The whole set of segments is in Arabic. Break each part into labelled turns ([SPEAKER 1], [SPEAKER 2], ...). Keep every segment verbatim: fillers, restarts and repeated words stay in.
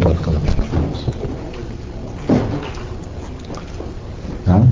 [SPEAKER 1] بارك الله فيك. نعم.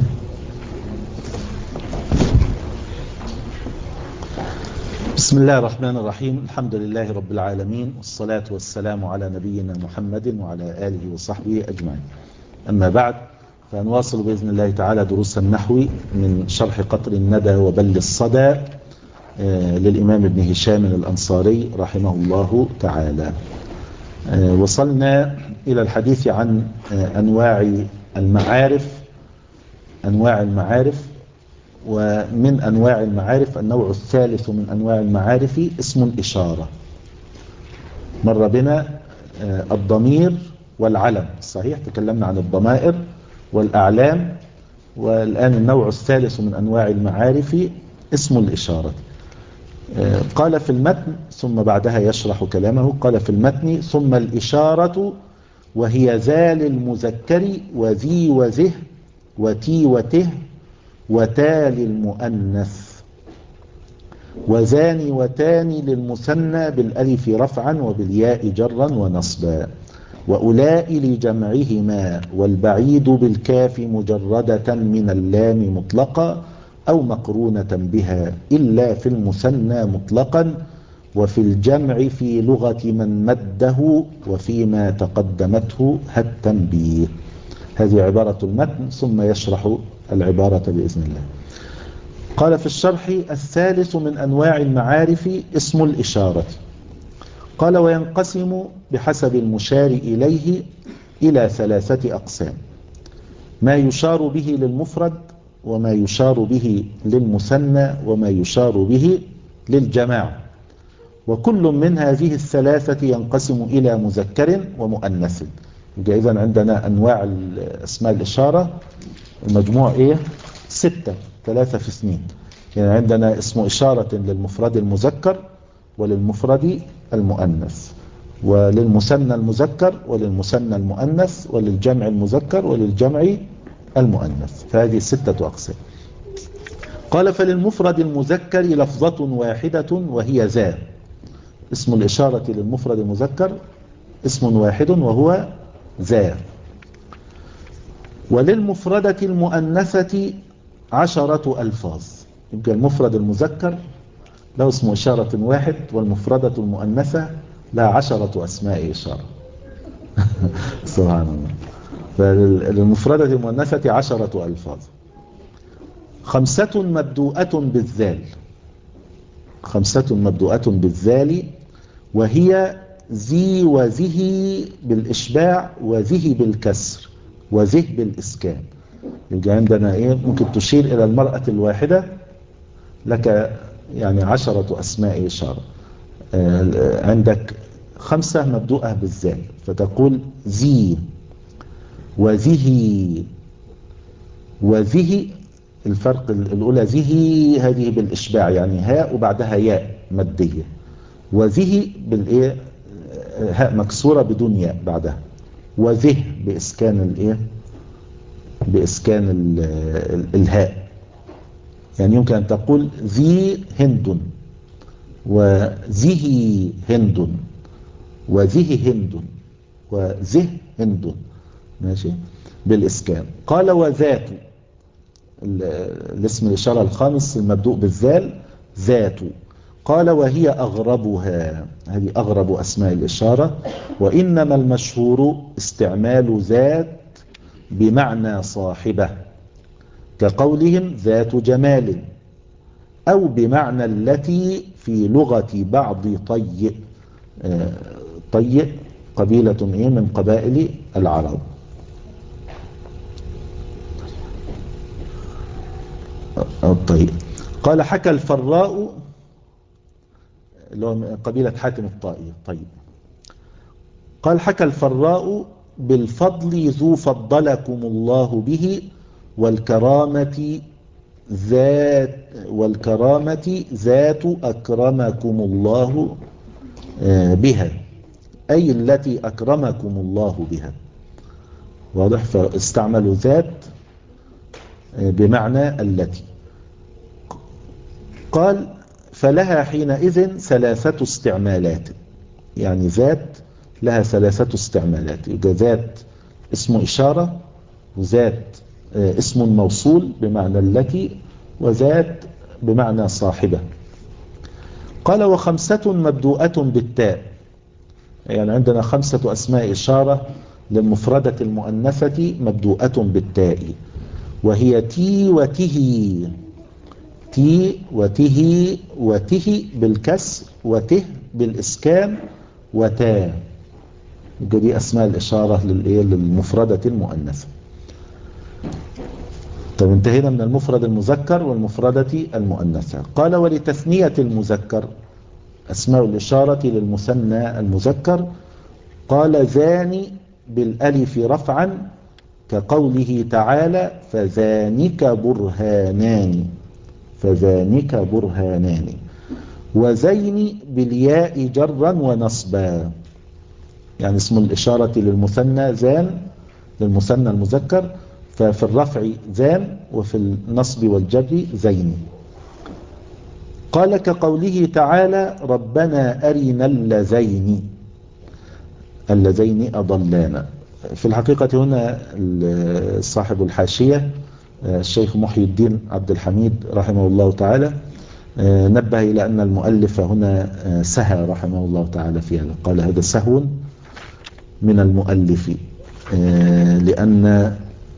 [SPEAKER 1] بسم الله الرحمن الرحيم. الحمد لله رب العالمين، والصلاة والسلام على نبينا محمد وعلى آله وصحبه أجمعين. أما بعد، فنواصل بإذن الله تعالى دروس النحو من شرح قطر الندى وبل الصدى للإمام ابن هشام الأنصاري رحمه الله تعالى. وصلنا إلى الحديث عن أنواع المعارف أنواع المعارف ومن أنواع المعارف النوع الثالث من أنواع المعارف اسم الإشارة. مر بنا الضمير والعلم، صحيح، تكلمنا عن الضمائر والأعلام، والآن النوع الثالث من أنواع المعارف اسم الإشارة. قال في المتن ثم بعدها يشرح كلامه. قال في المتن: ثم الإشارة وهي ذا للمذكر وذي وذه وتي وته وتا للمؤنث وذان وتان للمثنى بالألف رفعا وبالياء جرا ونصبا وأولاء لجمعهما والبعيد بالكاف مجردة من اللام مطلقا أو مقرونة بها إلا في المثنى مطلقا وفي الجمع في لغة من مده وفيما تقدمته التنبيه. هذه عبارة المتن، ثم يشرح العبارة بإذن الله. قال في الشرح: الثالث من أنواع المعارف اسم الإشارة. قال: وينقسم بحسب المشار إليه إلى ثلاثة أقسام: ما يشار به للمفرد، وما يشار به للمثنى، وما يشار به للجماعة. وكل من هذه الثلاثة ينقسم إلى مذكر ومؤنث. إذن عندنا أنواع اسماء الإشارة المجموع إيه؟ ستة، ثلاثة في اثنين. يعني عندنا اسم إشارة للمفرد المذكر وللمفرد المؤنث وللمثنى المذكر وللمثنى المؤنث وللجمع المذكر وللجمع المؤنث. فهذه ستة أقسام. قال: فللمفرد المذكر لفظة واحدة وهي ذا. اسم الإشارة للمفرد المذكر اسم واحد وهو ذا. وللمفردة المؤنثة عشرة ألفاظ. يبقى المفرد المذكر له اسم إشارة واحد، والمفردة المؤنثة لها عشرة أسماء إشارة. سبحان الله. فللمفردة المؤنثة عشرة ألفاظ. خمسة مبدوءة بالذال خمسة مبدوءة بالذال وهي ذي وذه بالإشباع وذه بالكسر وذه بالإسكان. يبقى عندنا إيه؟ ممكن تشير إلى المرأة الواحدة لك يعني عشرة أسماء إشارة. آه عندك خمسة مبدوءة بالذال فتقول ذي وذه وذه. الفرق الأولى ذه هذه بالإشباع، يعني هاء وبعدها ياء مادية، وذه بالإيه؟ هاء مكسورة بدون ياء بعدها، وذه بإسكان الإيه؟ بإسكان ال ال الهاء. يعني يمكن أن تقول ذي هند وذه هند وذه هند وذه هند، ماشي، بالإسكان. قال: وذات الاسم الإشارة الخامس المبدوء بالذال ذات. قال: وهي أغربها. هذه أغرب أسماء الإشارة. وإنما المشهور استعمال ذات بمعنى صاحبة، كقولهم ذات جمال، أو بمعنى التي في لغة بعض طيء. طيء قبيلة إيه من قبائل العرب. الطيء. قال: حكى الفراء اللي هو من قبيلة حاتم الطائي. طيب. قال: حكى الفراء بالفضل ذو فضلكم الله به والكرامة ذات والكرامة ذات أكرمكم الله بها، أي التي أكرمكم الله بها. واضح؟ فاستعملوا ذات بمعنى التي. قال: فلها حينئذ ثلاثة استعمالات. يعني ذات لها ثلاثة استعمالات. يبقى ذات اسم إشارة، وذات اسم موصول بمعنى التي، وذات بمعنى صاحبة. قال وخمسة مبدوءة بالتاء، يعني عندنا خمسة أسماء إشارة للمفردة المؤنثة مبدوءة بالتاء، وهي تي وته، تي وته، وته بالكسر، وته بالإسكان، وتا. دي أسماء الإشارة للمفردة المؤنثة. طب انتهينا من المفرد المذكر والمفردة المؤنثة. قال ولتثنية المذكر أسماء الإشارة للمثنى المذكر. قال ذان بالألف رفعا كقوله تعالى فذانك برهانان، فذانك برهانان. وزين بالياء جرا ونصبا، يعني اسم الإشارة للمثنى ذان للمثنى المذكر، ففي الرفع ذان وفي النصب والجر زين. قال كقوله تعالى ربنا أرنا اللذين، اللذين أضلانا. في الحقيقة هنا صاحب الحاشية الشيخ محي الدين عبد الحميد رحمه الله تعالى نبه إلى أن المؤلف هنا سهى رحمه الله تعالى في هذا، قال هذا سهو من المؤلف، لأن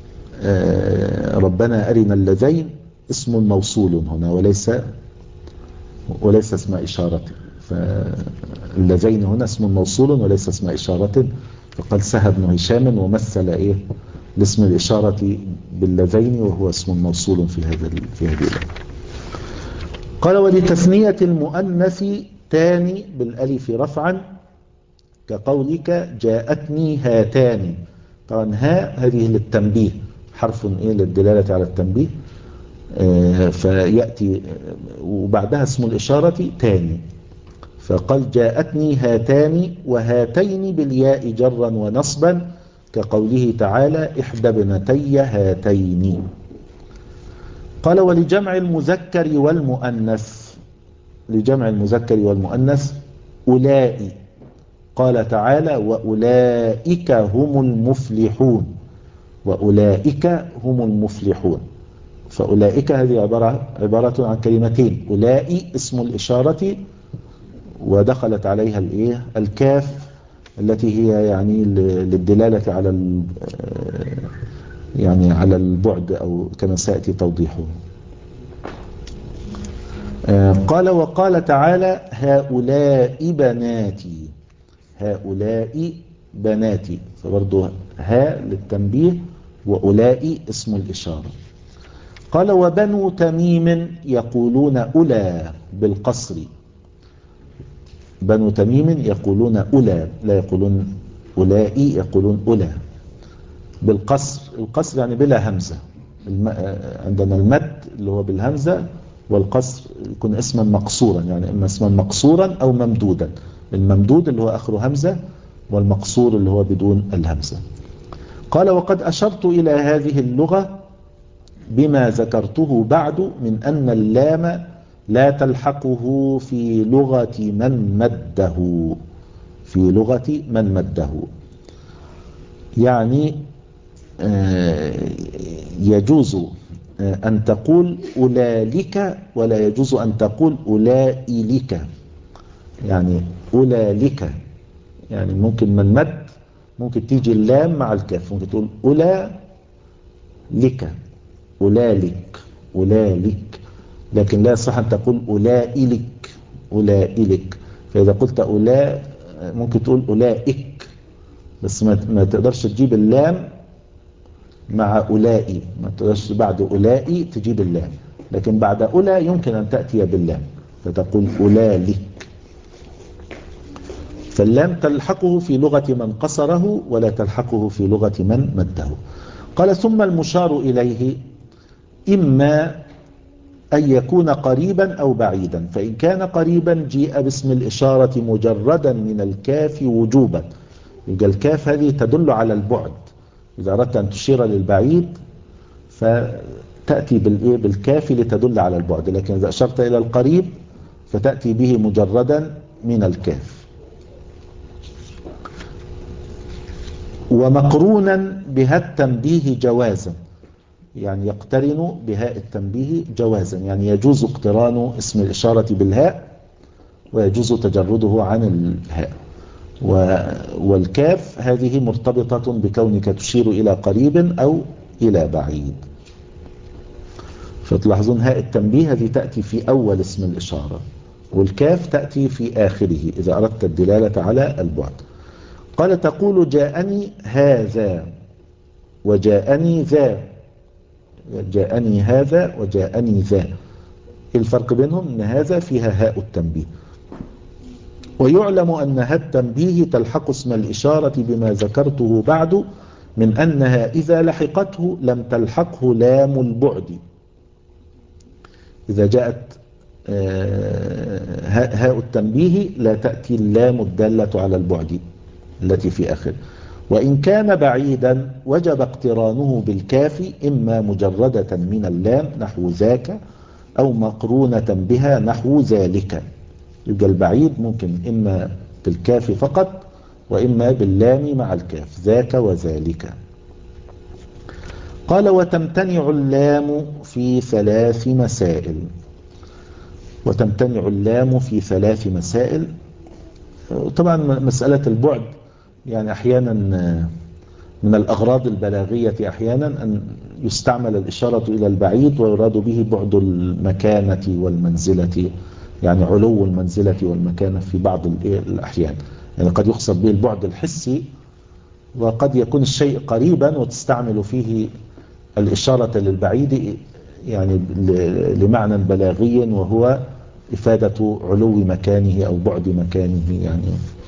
[SPEAKER 1] ربنا أرنا اللذين اسم موصول هنا وليس وليس اسم إشارة، فاللذين هنا اسم موصول وليس اسم إشارة، فقال سهى ابن هشام ومثل إيه لاسم الإشارة باللذين وهو اسم موصول في هذا في هذه الآية. قال ولتثنية المؤنث تاني بالألف رفعا كقولك جاءتني هاتان. طبعا ها هذه للتنبيه، حرف إيه للدلالة على التنبيه، آه فيأتي وبعدها اسم الإشارة تاني، فقال جاءتني هاتان وهاتين بالياء جرا ونصبا كقوله تعالى إحدى ابنتي هاتين. قال ولجمع المذكر والمؤنث، لجمع المذكر والمؤنث أولئي، قال تعالى وأولئك هم المفلحون، وأولئك هم المفلحون. فأولئك هذه عبارة, عبارة عن كلمتين، أولئي اسم الإشارة ودخلت عليها الإيه الكاف التي هي يعني للدلالة على يعني على البعد أو كما سيأتي توضيحه. قال وقال تعالى هؤلاء بناتي، هؤلاء بناتي، فبرضه ها للتنبيه وأولئي اسم الإشارة. قال وبنو تميم يقولون أولى بالقصر، بنو تميم يقولون أولى لا يقولون أولئي، يقولون أولى بالقصر. القصر يعني بلا همزة، عندنا المد اللي هو بالهمزة، والقصر يكون اسما مقصورا، يعني اما اسما مقصورا او ممدودا، الممدود اللي هو اخره همزة، والمقصور اللي هو بدون الهمزة. قال وقد اشرت الى هذه اللغة بما ذكرته بعد من ان اللام لا تلحقه في لغة من مده، في لغة من مده، يعني يجوز أن تقول أولئك ولا يجوز أن تقول أولئك، يعني أولئك يعني ممكن من مد ممكن تيجي اللام مع الكاف، ممكن تقول أولئك أولئك أولئك، لكن لا يصح أن تقول أولئك أولئك. فإذا قلت أولا ممكن تقول أولئك، بس ما تقدرش تجيب اللام مع أولئي، ما تقدرش بعد أولئي تجيب اللام، لكن بعد أولى يمكن أن تأتي باللام فتقول أولئك. فاللام تلحقه في لغة من قصره ولا تلحقه في لغة من مده. قال ثم المشار إليه إما أن يكون قريبا أو بعيدا، فإن كان قريبا جيء باسم الإشارة مجردا من الكاف وجوبا، يبقى الكاف هذه تدل على البعد، إذا أردت أن تشير للبعيد فتأتي بالكاف لتدل على البعد، لكن إذا أشرت إلى القريب فتأتي به مجردا من الكاف. ومقرونا بها التنبيه جوازا، يعني يقترن بهاء التنبيه جوازا، يعني يجوز اقتران اسم الإشارة بالهاء ويجوز تجرده عن الهاء. والكاف هذه مرتبطة بكونك تشير إلى قريب أو إلى بعيد. فتلاحظون هاء التنبيه هذه تأتي في أول اسم الإشارة، والكاف تأتي في آخره إذا أردت الدلالة على البعد. قال تقول جاءني هذا وجاءني ذا، جاءني هذا وجاءني ذا. الفرق بينهم أن هذا فيها هاء التنبيه. ويعلم أن هاء التنبيه تلحق اسم الإشارة بما ذكرته بعد من أنها إذا لحقته لم تلحقه لام البعد. إذا جاءت هاء التنبيه لا تأتي اللام الدالة على البعد التي في آخر. وإن كان بعيدا وجب اقترانه بالكاف إما مجردة من اللام نحو ذاك أو مقرونة بها نحو ذلك. يبقى البعيد ممكن إما بالكاف فقط وإما باللام مع الكاف، ذاك وذلك. قال وتمتنع اللام في ثلاث مسائل. وتمتنع اللام في ثلاث مسائل. طبعا مسألة البعد يعني أحيانا من الأغراض البلاغية أحيانا أن يستعمل الإشارة إلى البعيد ويراد به بعد المكانة والمنزلة، يعني علو المنزلة والمكانة في بعض الأحيان. يعني قد يقصد به البعد الحسي، وقد يكون الشيء قريبا وتستعمل فيه الإشارة للبعيد يعني لمعنى بلاغي وهو إفادة علو مكانه أو بعد مكانه يعني.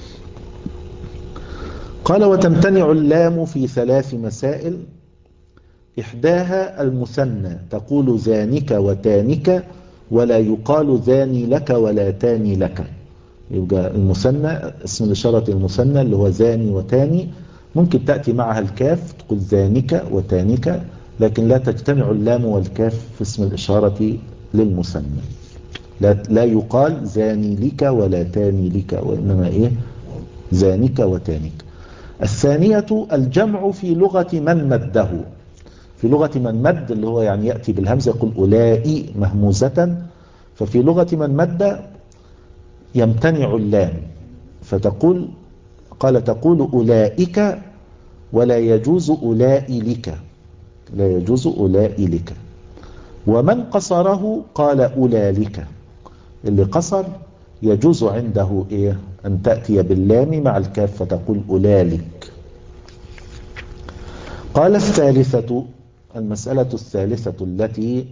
[SPEAKER 1] قال وتمتنع اللام في ثلاث مسائل. إحداها المثنى، تقول ذانك وتانك ولا يقال ذاني لك ولا تاني لك. يبقى المثنى اسم الإشارة المثنى اللي هو ذاني وتاني ممكن تأتي معها الكاف تقول ذانك وتانك، لكن لا تجتمع اللام والكاف في اسم الإشارة للمثنى. لا, لا يقال ذاني لك ولا تاني لك، وإنما إيه ذانك وتانك. الثانية الجمع في لغة من مده. في لغة من مد اللي هو يعني يأتي بالهمزة يقول أولئي مهموزة، ففي لغة من مد يمتنع اللام فتقول قال تقول أولئك ولا يجوز أولئي لك، لا يجوز أولئي لك. ومن قصره قال أولئك، اللي قصر يجوز عنده إيه أن تأتي باللام مع الكاف فتقول أولئك. قال الثالثة المسألة الثالثة التي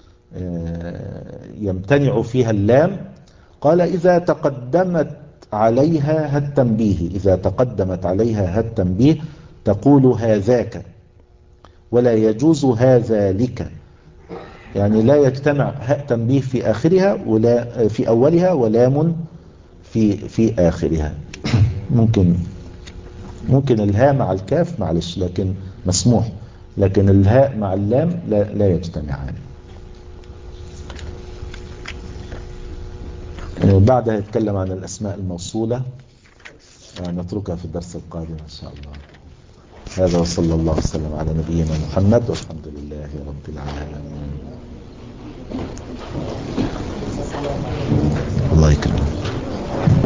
[SPEAKER 1] يمتنع فيها اللام. قال إذا تقدمت عليها هالتنبيه، إذا تقدمت عليها هالتنبيه تقول هذاك ولا يجوز هذا لك، يعني لا يجتمع هاء تنبيه في آخرها ولا في أولها ولام في في آخرها. ممكن ممكن الهاء مع الكاف معلش لكن مسموح، لكن الهاء مع اللام لا, لا يجتمعان. بعدها يتكلم عن الأسماء الموصولة، نتركها في الدرس القادم إن شاء الله. هذا وصلى الله وسلم على نبينا محمد والحمد لله رب العالمين. الله يكرمك.